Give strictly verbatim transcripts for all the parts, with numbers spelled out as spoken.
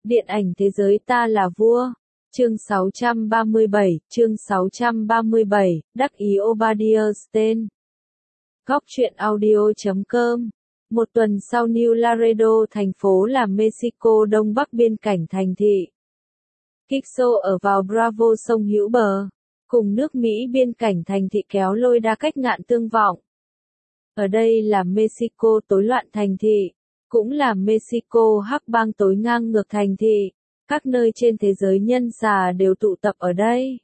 Điện ảnh thế giới ta là vua. Chương sáu trăm ba mươi bảy, chương sáu trăm ba mươi bảy, đắc ý Obadiah Stane. Góc truyện audio chấm com. Một tuần sau New Laredo, thành phố là Mexico đông bắc biên cảnh thành thị Quixo ở vào Bravo sông hữu bờ, cùng nước Mỹ biên cảnh thành thị kéo lôi đa cách ngạn tương vọng. Ở đây là Mexico tối loạn thành thị, cũng là Mexico hắc bang tối ngang ngược thành thị. Các nơi trên thế giới nhân xà đều tụ tập ở đây.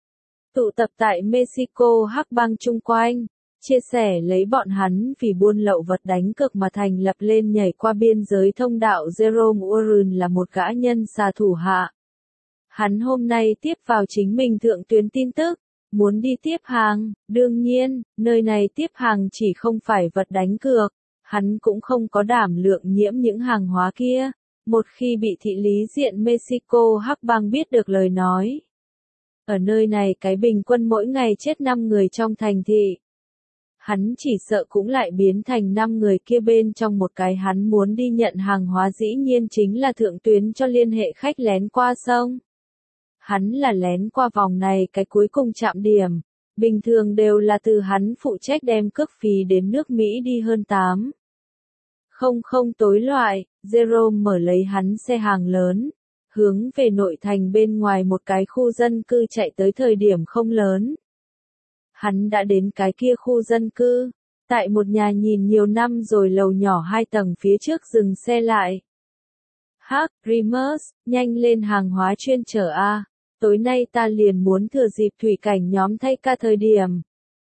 Tụ tập tại Mexico hắc bang chung quanh, chia sẻ lấy bọn hắn vì buôn lậu vật đánh cược mà thành lập lên nhảy qua biên giới thông đạo. Jerome Warren là một gã nhân xà thủ hạ. Hắn hôm nay tiếp vào chính mình thượng tuyến tin tức, muốn đi tiếp hàng. Đương nhiên, nơi này tiếp hàng chỉ không phải vật đánh cược, hắn cũng không có đảm lượng nhiễm những hàng hóa kia. Một khi bị thị lý diện Mexico hắc bang biết được lời nói. Ở nơi này cái bình quân mỗi ngày chết năm người trong thành thị. Hắn chỉ sợ cũng lại biến thành năm người kia bên trong một cái. Hắn muốn đi nhận hàng hóa dĩ nhiên chính là thượng tuyến cho liên hệ khách lén qua sông. Hắn là lén qua vòng này cái cuối cùng chạm điểm. Bình thường đều là từ hắn phụ trách đem cước phí đến nước Mỹ đi hơn tám. Không không tối loại, Jerome mở lấy hắn xe hàng lớn, hướng về nội thành bên ngoài một cái khu dân cư chạy tới. Thời điểm không lớn. Hắn đã đến cái kia khu dân cư, tại một nhà nhìn nhiều năm rồi lầu nhỏ hai tầng phía trước dừng xe lại. Hắc, Rimus, nhanh lên hàng hóa chuyên chở A, tối nay ta liền muốn thừa dịp thủy cảnh nhóm thay ca thời điểm.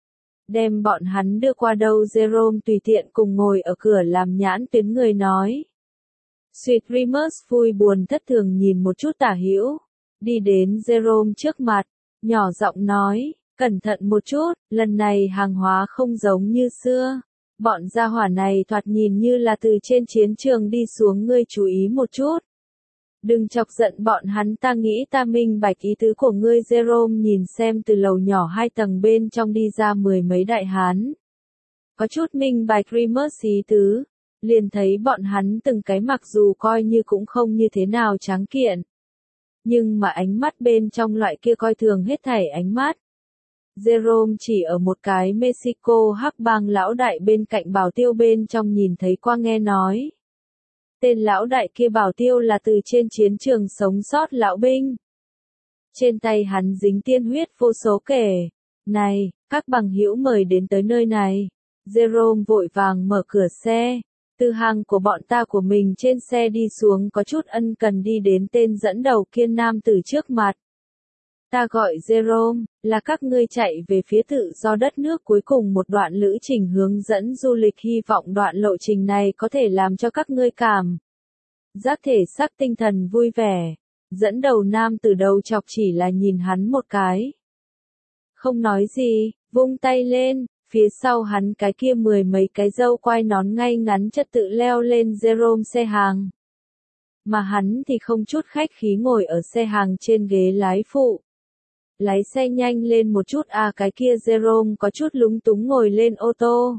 Đem bọn hắn đưa qua đâu? Jerome tùy tiện cùng ngồi ở cửa làm nhãn tuyến người nói. Sweet Rimus vui buồn thất thường nhìn một chút tả hữu, đi đến Jerome trước mặt, nhỏ giọng nói, cẩn thận một chút, lần này hàng hóa không giống như xưa. Bọn gia hỏa này thoạt nhìn như là từ trên chiến trường đi xuống, ngươi chú ý một chút. Đừng chọc giận bọn hắn, ta nghĩ ta minh bạch ý tứ của ngươi. Jerome nhìn xem từ lầu nhỏ hai tầng bên trong đi ra mười mấy đại hán. Có chút minh bạch Rimus ý tứ, liền thấy bọn hắn từng cái mặc dù coi như cũng không như thế nào tráng kiện. Nhưng mà ánh mắt bên trong loại kia coi thường hết thảy ánh mắt. Jerome chỉ ở một cái Mexico hắc bang lão đại bên cạnh bảo tiêu bên trong nhìn thấy qua nghe nói. Tên lão đại kia bảo tiêu là từ trên chiến trường sống sót lão binh. Trên tay hắn dính tiên huyết vô số kể. Này, các bằng hữu mời đến tới nơi này. Jerome vội vàng mở cửa xe. Từ hàng của bọn ta của mình trên xe đi xuống, có chút ân cần đi đến tên dẫn đầu kiên nam từ trước mặt. Ta gọi Jerome, là các ngươi chạy về phía tự do đất nước cuối cùng một đoạn lữ trình hướng dẫn du lịch, hy vọng đoạn lộ trình này có thể làm cho các ngươi cảm giác thể xác tinh thần vui vẻ. Dẫn đầu nam từ đầu chọc chỉ là nhìn hắn một cái. Không nói gì, vung tay lên, phía sau hắn cái kia mười mấy cái râu quai nón ngay ngắn trật tự leo lên Jerome xe hàng. Mà hắn thì không chút khách khí ngồi ở xe hàng trên ghế lái phụ. Lái xe nhanh lên một chút à. Cái kia Jerome có chút lúng túng ngồi lên ô tô.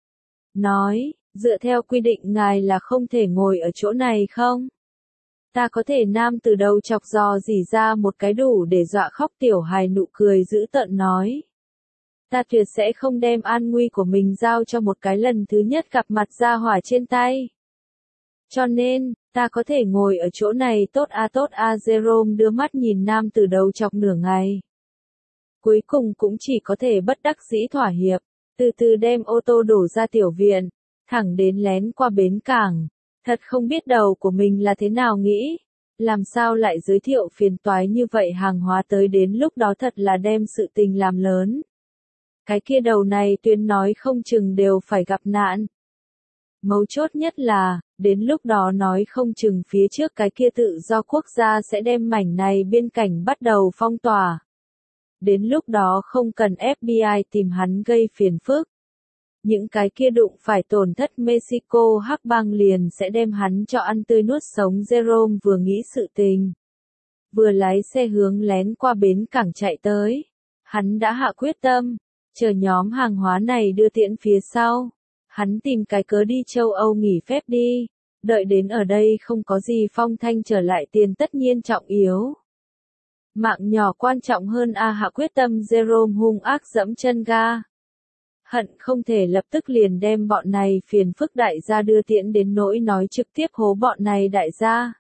Nói, dựa theo quy định ngài là không thể ngồi ở chỗ này không? Ta có thể. Nam từ đầu chọc dò dỉ ra một cái đủ để dọa khóc tiểu hài nụ cười dữ tợn nói. Ta tuyệt sẽ không đem an nguy của mình giao cho một cái lần thứ nhất gặp mặt ra hỏa trên tay. Cho nên, ta có thể ngồi ở chỗ này. Tốt a tốt a. Jerome đưa mắt nhìn nam từ đầu chọc nửa ngày. Cuối cùng cũng chỉ có thể bất đắc dĩ thỏa hiệp, từ từ đem ô tô đổ ra tiểu viện, thẳng đến lén qua bến cảng. Thật không biết đầu của mình là thế nào nghĩ, làm sao lại giới thiệu phiền toái như vậy hàng hóa tới, đến lúc đó thật là đem sự tình làm lớn. Cái kia đầu này tuyên nói không chừng đều phải gặp nạn. Mấu chốt nhất là, đến lúc đó nói không chừng phía trước cái kia tự do quốc gia sẽ đem mảnh này biên cảnh bắt đầu phong tỏa. Đến lúc đó không cần ép bê i tìm hắn gây phiền phức. Những cái kia đụng phải tổn thất Mexico hắc bang liền sẽ đem hắn cho ăn tươi nuốt sống. Jerome vừa nghĩ sự tình, vừa lái xe hướng lén qua bến cảng chạy tới. Hắn đã hạ quyết tâm, chờ nhóm hàng hóa này đưa tiễn phía sau. Hắn tìm cái cớ đi châu Âu nghỉ phép đi. Đợi đến ở đây không có gì phong thanh trở lại tiền tất nhiên trọng yếu. Mạng nhỏ quan trọng hơn a hạ quyết tâm Jerome hung ác dẫm chân ga. Hận không thể lập tức liền đem bọn này phiền phức đại gia đưa tiễn đến nỗi nói trực tiếp hố bọn này đại gia.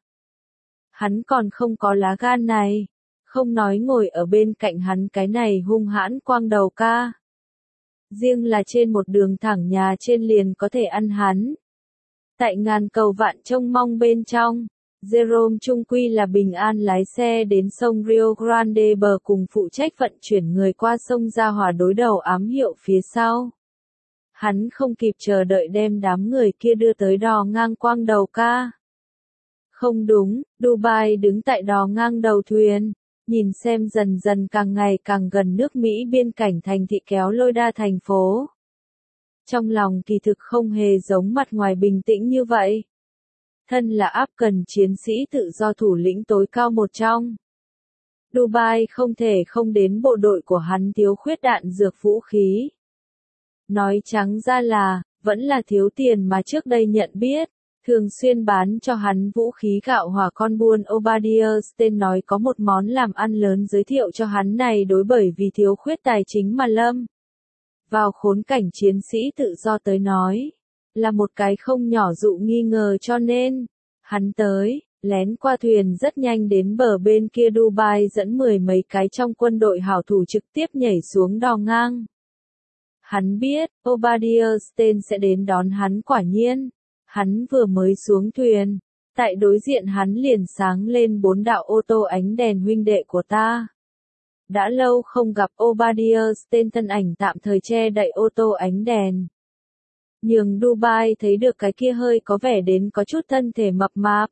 Hắn còn không có lá gan này, không nói ngồi ở bên cạnh hắn cái này hung hãn quang đầu ca. Riêng là trên một đường thẳng nhà trên liền có thể ăn hắn. Tại ngàn cầu vạn trông mong bên trong, Jerome trung quy là bình an lái xe đến sông Rio Grande bờ cùng phụ trách vận chuyển người qua sông ra hòa đối đầu ám hiệu phía sau. Hắn không kịp chờ đợi đem đám người kia đưa tới đò ngang quang đầu ca. Không đúng, Dubai đứng tại đò ngang đầu thuyền, nhìn xem dần dần càng ngày càng gần nước Mỹ biên cảnh thành thị kéo lôi đa thành phố. Trong lòng kỳ thực không hề giống mặt ngoài bình tĩnh như vậy. Thân là áp cần chiến sĩ tự do thủ lĩnh tối cao một trong. Dubai không thể không đến bộ đội của hắn thiếu khuyết đạn dược vũ khí. Nói trắng ra là, vẫn là thiếu tiền mà trước đây nhận biết, thường xuyên bán cho hắn vũ khí gạo hòa con buôn Obadiah Stane nói có một món làm ăn lớn giới thiệu cho hắn này đối bởi vì thiếu khuyết tài chính mà lâm. Vào khốn cảnh chiến sĩ tự do tới nói, là một cái không nhỏ dụ nghi ngờ cho nên, hắn tới, lén qua thuyền rất nhanh đến bờ bên kia Dubai dẫn mười mấy cái trong quân đội hảo thủ trực tiếp nhảy xuống đò ngang. Hắn biết, Obadiah Stane sẽ đến đón hắn quả nhiên, hắn vừa mới xuống thuyền, tại đối diện hắn liền sáng lên bốn đạo ô tô ánh đèn huynh đệ của ta. Đã lâu không gặp Obadiah Stane thân ảnh tạm thời che đậy ô tô ánh đèn. Nhường Dubai thấy được cái kia hơi có vẻ đến có chút thân thể mập mạp.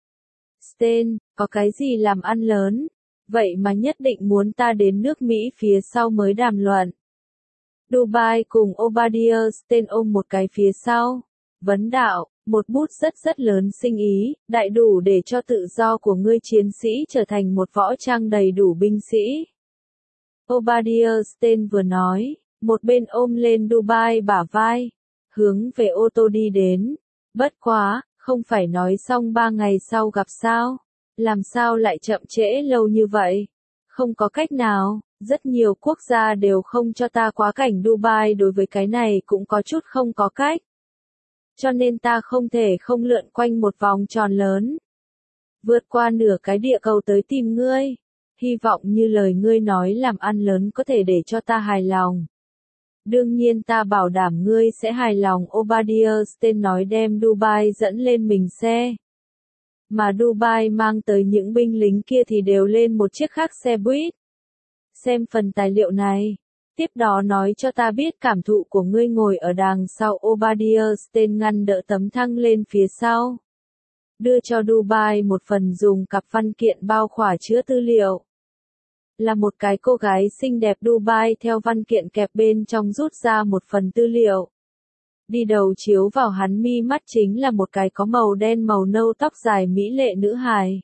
Stane, có cái gì làm ăn lớn, vậy mà nhất định muốn ta đến nước Mỹ phía sau mới đàm luận. Dubai cùng Obadiah Stane ôm một cái phía sau, vấn đạo, một bút rất rất lớn sinh ý, đại đủ để cho tự do của ngươi chiến sĩ trở thành một võ trang đầy đủ binh sĩ. Obadiah Stane vừa nói, một bên ôm lên Dubai bả vai, hướng về ô tô đi đến. Bất quá, không phải nói xong ba ngày sau gặp sao? Làm sao lại chậm trễ lâu như vậy? Không có cách nào, rất nhiều quốc gia đều không cho ta quá cảnh Dubai đối với cái này cũng có chút không có cách. Cho nên ta không thể không lượn quanh một vòng tròn lớn. Vượt qua nửa cái địa cầu tới tìm ngươi. Hy vọng như lời ngươi nói làm ăn lớn có thể để cho ta hài lòng. Đương nhiên ta bảo đảm ngươi sẽ hài lòng. Obadiah Stane nói đem Dubai dẫn lên mình xe. Mà Dubai mang tới những binh lính kia thì đều lên một chiếc khác xe buýt. Xem phần tài liệu này. Tiếp đó nói cho ta biết cảm thụ của ngươi ngồi ở đằng sau. Obadiah Stane ngăn đỡ tấm thăng lên phía sau. Đưa cho Dubai một phần dùng cặp văn kiện bao khỏa chứa tư liệu. Là một cái cô gái xinh đẹp Dubai theo văn kiện kẹp bên trong rút ra một phần tư liệu. Đi đầu chiếu vào hắn mi mắt chính là một cái có màu đen màu nâu tóc dài mỹ lệ nữ hài.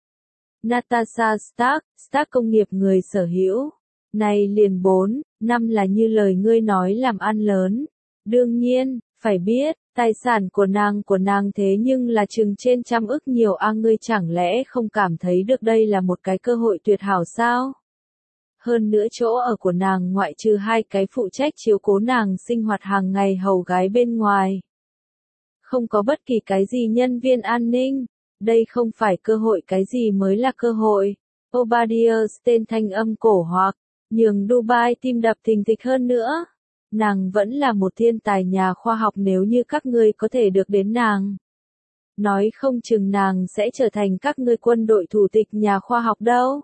Natasha Stark, Stark công nghiệp người sở hữu. Này liền bốn, năm là như lời ngươi nói làm ăn lớn. Đương nhiên, phải biết, tài sản của nàng của nàng thế nhưng là chừng trên trăm ức nhiều a ngươi chẳng lẽ không cảm thấy được đây là một cái cơ hội tuyệt hảo sao? Hơn nữa chỗ ở của nàng ngoại trừ hai cái phụ trách chiếu cố nàng sinh hoạt hàng ngày hầu gái bên ngoài. Không có bất kỳ cái gì nhân viên an ninh. Đây không phải cơ hội cái gì mới là cơ hội. Obadiah Stane thanh âm cổ hoặc, nhường Dubai tim đập thình thịch hơn nữa. Nàng vẫn là một thiên tài nhà khoa học nếu như các ngươi có thể được đến nàng. Nói không chừng nàng sẽ trở thành các ngươi quân đội thủ tịch nhà khoa học đâu.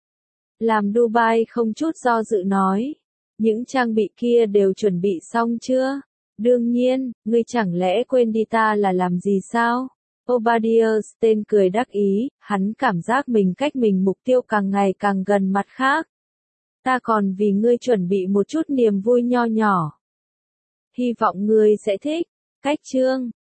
Làm Dubai không chút do dự nói. Những trang bị kia đều chuẩn bị xong chưa? Đương nhiên, ngươi chẳng lẽ quên đi ta là làm gì sao? Obadiah Stane cười đắc ý, hắn cảm giác mình cách mình mục tiêu càng ngày càng gần mặt khác. Ta còn vì ngươi chuẩn bị một chút niềm vui nho nhỏ. Hy vọng ngươi sẽ thích. Cách chương